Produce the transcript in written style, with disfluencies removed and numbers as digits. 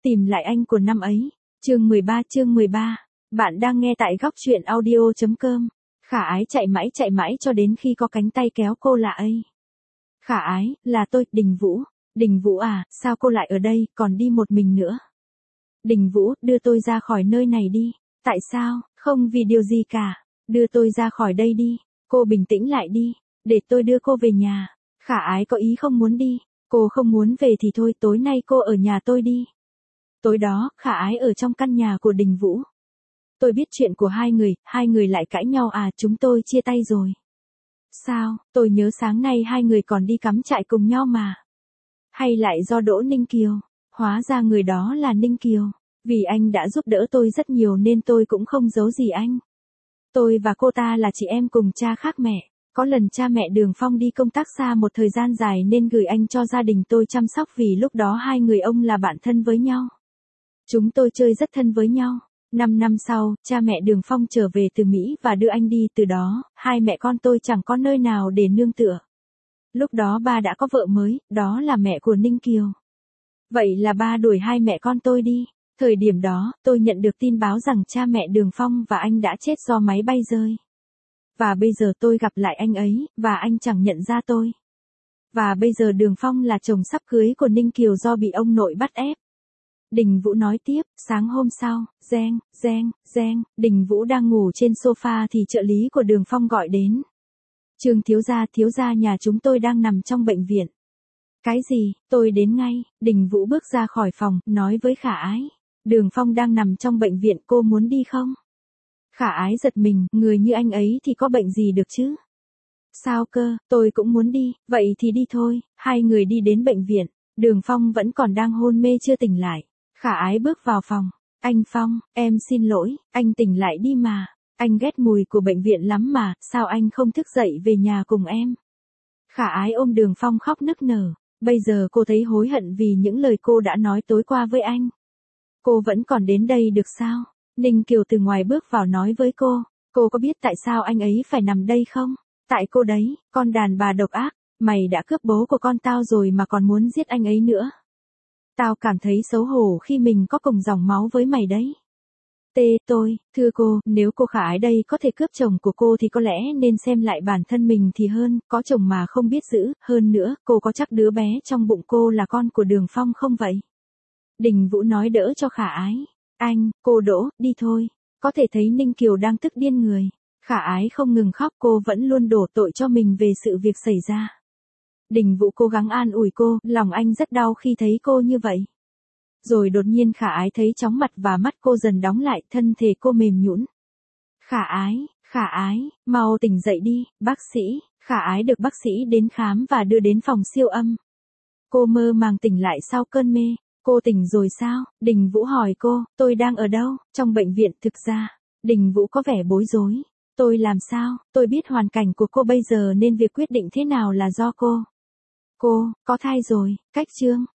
Tìm lại anh của năm ấy. Chương 13. Bạn đang nghe tại góc truyện audio.com. Khả ái chạy mãi cho đến khi có cánh tay kéo cô lại. Khả ái, là tôi, Đình Vũ. Đình Vũ à, sao cô lại ở đây, còn đi một mình nữa? Đình Vũ, đưa tôi ra khỏi nơi này đi. Tại sao, không vì điều gì cả. Đưa tôi ra khỏi đây đi. Cô bình tĩnh lại đi. Để tôi đưa cô về nhà. Khả ái có ý không muốn đi. Cô không muốn về thì thôi, tối nay cô ở nhà tôi đi. Tối đó, Khả ái ở trong căn nhà của Đình Vũ. Tôi biết chuyện của hai người lại cãi nhau à, chúng tôi chia tay rồi. Sao, tôi nhớ sáng nay hai người còn đi cắm trại cùng nhau mà. Hay lại do Đỗ Ninh Kiều? Hóa ra người đó là Ninh Kiều. Vì anh đã giúp đỡ tôi rất nhiều nên tôi cũng không giấu gì anh. Tôi và cô ta là chị em cùng cha khác mẹ. Có lần cha mẹ Đường Phong đi công tác xa một thời gian dài nên gửi anh cho gia đình tôi chăm sóc vì lúc đó hai người ông là bạn thân với nhau. Chúng tôi chơi rất thân với nhau. 5 năm sau, cha mẹ Đường Phong trở về từ Mỹ và đưa anh đi, từ đó, hai mẹ con tôi chẳng có nơi nào để nương tựa. Lúc đó ba đã có vợ mới, đó là mẹ của Ninh Kiều. Vậy là ba đuổi hai mẹ con tôi đi. Thời điểm đó, tôi nhận được tin báo rằng cha mẹ Đường Phong và anh đã chết do máy bay rơi. Và bây giờ tôi gặp lại anh ấy, và anh chẳng nhận ra tôi. Và bây giờ Đường Phong là chồng sắp cưới của Ninh Kiều do bị ông nội bắt ép. Đình Vũ nói tiếp, sáng hôm sau, reng, Đình Vũ đang ngủ trên sofa thì trợ lý của Đường Phong gọi đến. Trương thiếu gia nhà chúng tôi đang nằm trong bệnh viện. Cái gì, tôi đến ngay. Đình Vũ bước ra khỏi phòng, nói với Khả ái. Đường Phong đang nằm trong bệnh viện, cô muốn đi không? Khả ái giật mình, người như anh ấy thì có bệnh gì được chứ? Sao cơ, tôi cũng muốn đi, vậy thì đi thôi. Hai người đi đến bệnh viện, Đường Phong vẫn còn đang hôn mê chưa tỉnh lại. Khả ái bước vào phòng. Anh Phong, em xin lỗi, anh tỉnh lại đi mà. Anh ghét mùi của bệnh viện lắm mà, sao anh không thức dậy về nhà cùng em? Khả ái ôm Đường Phong khóc nức nở. Bây giờ cô thấy hối hận vì những lời cô đã nói tối qua với anh. Cô vẫn còn đến đây được sao? Ninh Kiều từ ngoài bước vào nói với cô có biết tại sao anh ấy phải nằm đây không? Tại cô đấy, con đàn bà độc ác, mày đã cướp bố của con tao rồi mà còn muốn giết anh ấy nữa. Tao cảm thấy xấu hổ khi mình có cùng dòng máu với mày đấy. Thưa cô, nếu cô Khả ái đây có thể cướp chồng của cô thì có lẽ nên xem lại bản thân mình thì hơn, có chồng mà không biết giữ, hơn nữa, cô có chắc đứa bé trong bụng cô là con của Đường Phong không vậy? Đình Vũ nói đỡ cho Khả ái. Cô Đỗ, đi thôi. Có thể thấy Ninh Kiều đang tức điên người. Khả ái không ngừng khóc, cô vẫn luôn đổ tội cho mình về sự việc xảy ra. Đình Vũ cố gắng an ủi cô, lòng anh rất đau khi thấy cô như vậy. Rồi đột nhiên Khả ái thấy chóng mặt và mắt cô dần đóng lại, thân thể cô mềm nhũn. Khả ái, mau tỉnh dậy đi, bác sĩ. Khả ái được bác sĩ đến khám và đưa đến phòng siêu âm. Cô mơ màng tỉnh lại sau cơn mê. Cô tỉnh rồi sao? Đình Vũ hỏi cô, tôi đang ở đâu? Trong bệnh viện. Thực ra, Đình Vũ có vẻ bối rối. Tôi làm sao? Tôi biết hoàn cảnh của cô bây giờ nên việc quyết định thế nào là do cô. Cô, có thai rồi, cách chương.